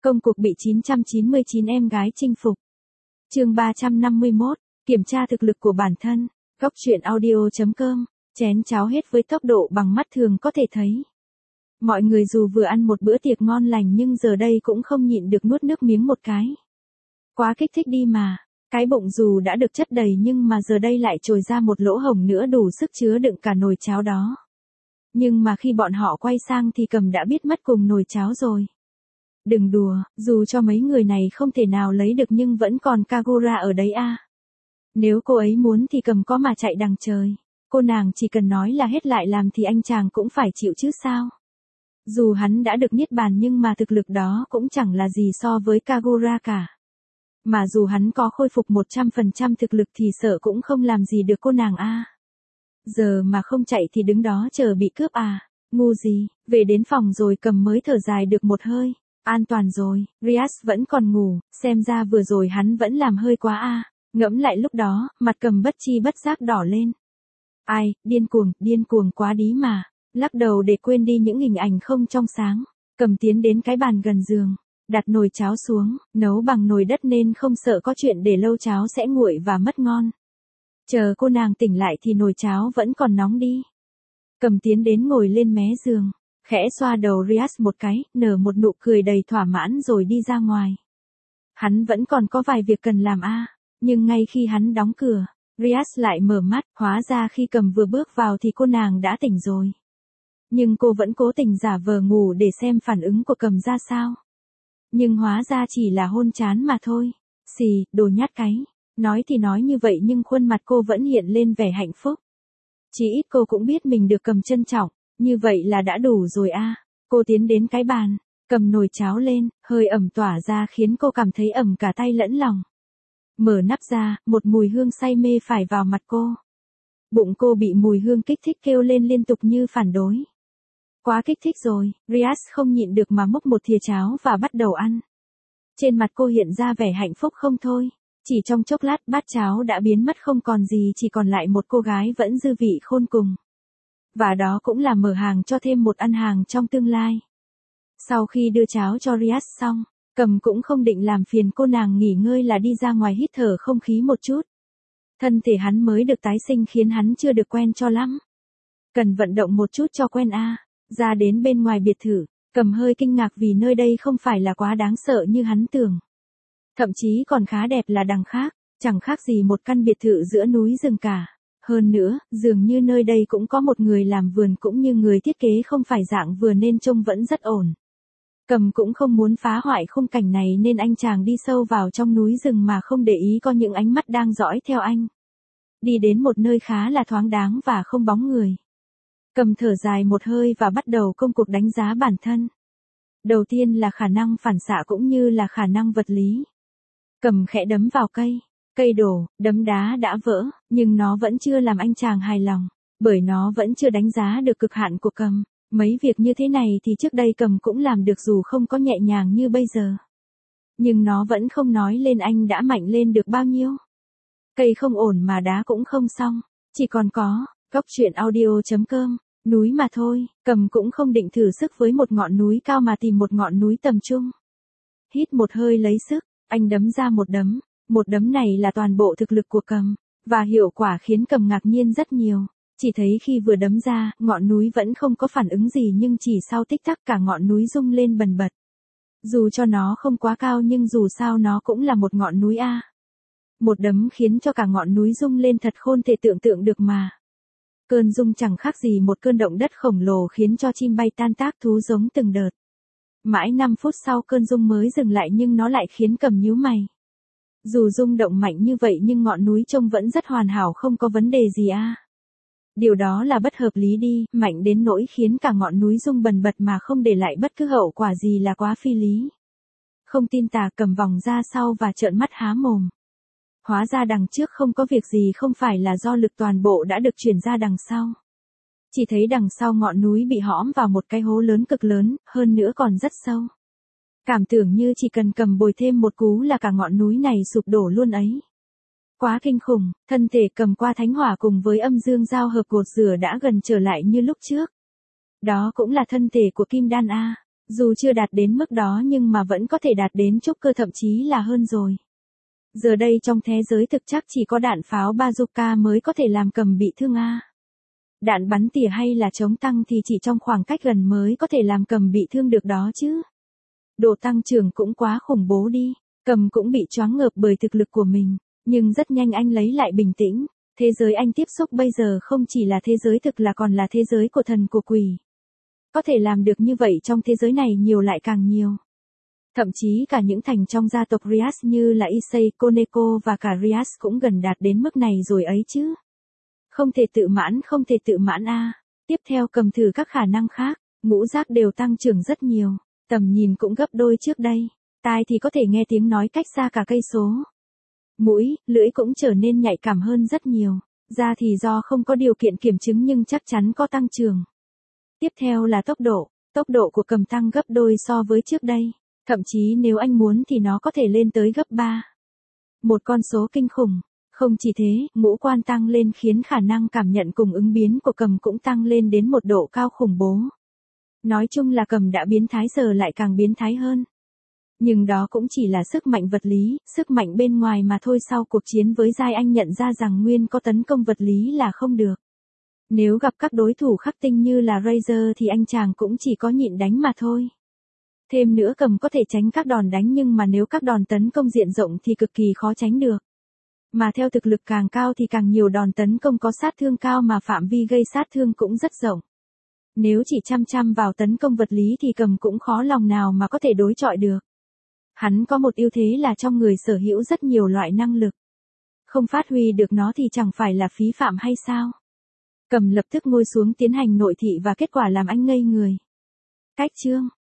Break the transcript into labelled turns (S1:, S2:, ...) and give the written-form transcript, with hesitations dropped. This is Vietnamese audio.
S1: Công cuộc bị 999 em gái chinh phục. Chương 351, kiểm tra thực lực của bản thân. Góc truyện audio.com, chén cháo hết với tốc độ bằng mắt thường có thể thấy. Mọi người dù vừa ăn một bữa tiệc ngon lành nhưng giờ đây cũng không nhịn được nuốt nước miếng một cái. Quá kích thích đi mà, cái bụng dù đã được chất đầy nhưng mà giờ đây lại trồi ra một lỗ hổng nữa đủ sức chứa đựng cả nồi cháo đó. Nhưng mà khi bọn họ quay sang thì Cầm đã biết mất cùng nồi cháo rồi. Đừng đùa, dù cho mấy người này không thể nào lấy được nhưng vẫn còn Kagura ở đấy à. Nếu cô ấy muốn thì Cầm có mà chạy đằng trời. Cô nàng chỉ cần nói là hết lại làm thì anh chàng cũng phải chịu chứ sao. Dù hắn đã được niết bàn nhưng mà thực lực đó cũng chẳng là gì so với Kagura cả. Mà dù hắn có khôi phục 100% thực lực thì sợ cũng không làm gì được cô nàng a. Giờ mà không chạy thì đứng đó chờ bị cướp à, ngu gì, về đến phòng rồi Cầm mới thở dài được một hơi. An toàn rồi, Rias vẫn còn ngủ, xem ra vừa rồi hắn vẫn làm hơi quá a. Ngẫm lại lúc đó, mặt Cầm bất chi bất giác đỏ lên. Ai, điên cuồng quá đi mà. Lắc đầu để quên đi những hình ảnh không trong sáng. Cầm tiến đến cái bàn gần giường, đặt nồi cháo xuống, nấu bằng nồi đất nên không sợ có chuyện để lâu cháo sẽ nguội và mất ngon. Chờ cô nàng tỉnh lại thì nồi cháo vẫn còn nóng đi. Cầm tiến đến ngồi lên mé giường, khẽ xoa đầu Rias một cái, nở một nụ cười đầy thỏa mãn rồi đi ra ngoài. Hắn vẫn còn có vài việc cần làm a, nhưng ngay khi hắn đóng cửa, Rias lại mở mắt, hóa ra khi Cầm vừa bước vào thì cô nàng đã tỉnh rồi. Nhưng cô vẫn cố tình giả vờ ngủ để xem phản ứng của Cầm ra sao. Nhưng hóa ra chỉ là hôn chán mà thôi. Xì, đồ nhát cái. Nói thì nói như vậy nhưng khuôn mặt cô vẫn hiện lên vẻ hạnh phúc. Chỉ ít cô cũng biết mình được Cầm trân trọng, như vậy là đã đủ rồi a. Cô tiến đến cái bàn, cầm nồi cháo lên, hơi ẩm tỏa ra khiến cô cảm thấy ẩm cả tay lẫn lòng. Mở nắp ra, một mùi hương say mê phả vào mặt cô. Bụng cô bị mùi hương kích thích kêu lên liên tục như phản đối. Quá kích thích rồi, Rias không nhịn được mà múc một thìa cháo và bắt đầu ăn. Trên mặt cô hiện ra vẻ hạnh phúc không thôi. Chỉ trong chốc lát bát cháo đã biến mất không còn gì, chỉ còn lại một cô gái vẫn dư vị khôn cùng. Và đó cũng là mở hàng cho thêm một ăn hàng trong tương lai. Sau khi đưa cháo cho Rias xong, Cầm cũng không định làm phiền cô nàng nghỉ ngơi là đi ra ngoài hít thở không khí một chút. Thân thể hắn mới được tái sinh khiến hắn chưa được quen cho lắm. Cần vận động một chút cho quen a. Ra đến bên ngoài biệt thự, Cầm hơi kinh ngạc vì nơi đây không phải là quá đáng sợ như hắn tưởng. Thậm chí còn khá đẹp là đằng khác, chẳng khác gì một căn biệt thự giữa núi rừng cả. Hơn nữa, dường như nơi đây cũng có một người làm vườn cũng như người thiết kế không phải dạng vườn nên trông vẫn rất ổn. Cầm cũng không muốn phá hoại khung cảnh này nên anh chàng đi sâu vào trong núi rừng mà không để ý có những ánh mắt đang dõi theo anh. Đi đến một nơi khá là thoáng đáng và không bóng người. Cầm thở dài một hơi và bắt đầu công cuộc đánh giá bản thân. Đầu tiên là khả năng phản xạ cũng như là khả năng vật lý. Cầm khẽ đấm vào cây đổ, đấm đá đã vỡ, nhưng nó vẫn chưa làm anh chàng hài lòng, bởi nó vẫn chưa đánh giá được cực hạn của Cầm. Mấy việc như thế này thì trước đây Cầm cũng làm được dù không có nhẹ nhàng như bây giờ. Nhưng nó vẫn không nói lên anh đã mạnh lên được bao nhiêu. Cây không ổn mà đá cũng không xong, chỉ còn có, góc truyện audio.com, núi mà thôi, Cầm cũng không định thử sức với một ngọn núi cao mà tìm một ngọn núi tầm trung. Hít một hơi lấy sức, anh đấm ra một đấm này là toàn bộ thực lực của Cầm, và hiệu quả khiến Cầm ngạc nhiên rất nhiều. Chỉ thấy khi vừa đấm ra, ngọn núi vẫn không có phản ứng gì nhưng chỉ sau tích tắc cả ngọn núi rung lên bần bật. Dù cho nó không quá cao nhưng dù sao nó cũng là một ngọn núi a. Một đấm khiến cho cả ngọn núi rung lên thật khôn thể tưởng tượng được mà. Cơn rung chẳng khác gì một cơn động đất khổng lồ khiến cho chim bay tan tác thú giống từng đợt. Mãi 5 phút sau cơn rung mới dừng lại nhưng nó lại khiến Cầm nhíu mày. Dù rung động mạnh như vậy nhưng ngọn núi trông vẫn rất hoàn hảo không có vấn đề gì a. Điều đó là bất hợp lý đi, mạnh đến nỗi khiến cả ngọn núi rung bần bật mà không để lại bất cứ hậu quả gì là quá phi lý. Không tin tà Cầm vòng ra sau và trợn mắt há mồm. Hóa ra đằng trước không có việc gì không phải là do lực toàn bộ đã được chuyển ra đằng sau. Chỉ thấy đằng sau ngọn núi bị hõm vào một cái hố lớn cực lớn, hơn nữa còn rất sâu. Cảm tưởng như chỉ cần Cầm bồi thêm một cú là cả ngọn núi này sụp đổ luôn ấy. Quá kinh khủng, thân thể Cầm qua thánh hỏa cùng với âm dương giao hợp cột rửa đã gần trở lại như lúc trước. Đó cũng là thân thể của Kim Đan A. Dù chưa đạt đến mức đó nhưng mà vẫn có thể đạt đến trúc cơ thậm chí là hơn rồi. Giờ đây trong thế giới thực chắc chỉ có đạn pháo bazooka mới có thể làm Cầm bị thương a. Đạn bắn tỉa hay là chống tăng thì chỉ trong khoảng cách gần mới có thể làm Cầm bị thương được đó chứ. Độ tăng trưởng cũng quá khủng bố đi. Cầm cũng bị choáng ngợp bởi thực lực của mình, nhưng rất nhanh anh lấy lại bình tĩnh. Thế giới anh tiếp xúc bây giờ không chỉ là thế giới thực là còn là thế giới của thần của quỷ. Có thể làm được như vậy trong thế giới này nhiều lại càng nhiều. Thậm chí cả những thành trong gia tộc Rias như là Issei, Koneko và cả Rias cũng gần đạt đến mức này rồi ấy chứ. Không thể tự mãn a. Tiếp theo Cầm thử các khả năng khác, ngũ giác đều tăng trưởng rất nhiều, tầm nhìn cũng gấp đôi trước đây, tai thì có thể nghe tiếng nói cách xa cả cây số. Mũi, lưỡi cũng trở nên nhạy cảm hơn rất nhiều, da thì do không có điều kiện kiểm chứng nhưng chắc chắn có tăng trưởng. Tiếp theo là tốc độ của Cầm tăng gấp đôi so với trước đây, thậm chí nếu anh muốn thì nó có thể lên tới gấp 3. Một con số kinh khủng. Không chỉ thế, ngũ quan tăng lên khiến khả năng cảm nhận cùng ứng biến của Cầm cũng tăng lên đến một độ cao khủng bố. Nói chung là Cầm đã biến thái giờ lại càng biến thái hơn. Nhưng đó cũng chỉ là sức mạnh vật lý, sức mạnh bên ngoài mà thôi. Sau cuộc chiến với Giai anh nhận ra rằng nguyên có tấn công vật lý là không được. Nếu gặp các đối thủ khắc tinh như là Razer thì anh chàng cũng chỉ có nhịn đánh mà thôi. Thêm nữa Cầm có thể tránh các đòn đánh nhưng mà nếu các đòn tấn công diện rộng thì cực kỳ khó tránh được. Mà theo thực lực càng cao thì càng nhiều đòn tấn công có sát thương cao mà phạm vi gây sát thương cũng rất rộng. Nếu chỉ chăm vào tấn công vật lý thì Cầm cũng khó lòng nào mà có thể đối chọi được. Hắn có một ưu thế là trong người sở hữu rất nhiều loại năng lực. Không phát huy được nó thì chẳng phải là phí phạm hay sao? Cầm lập tức ngồi xuống tiến hành nội thị và kết quả làm anh ngây người. Cách chương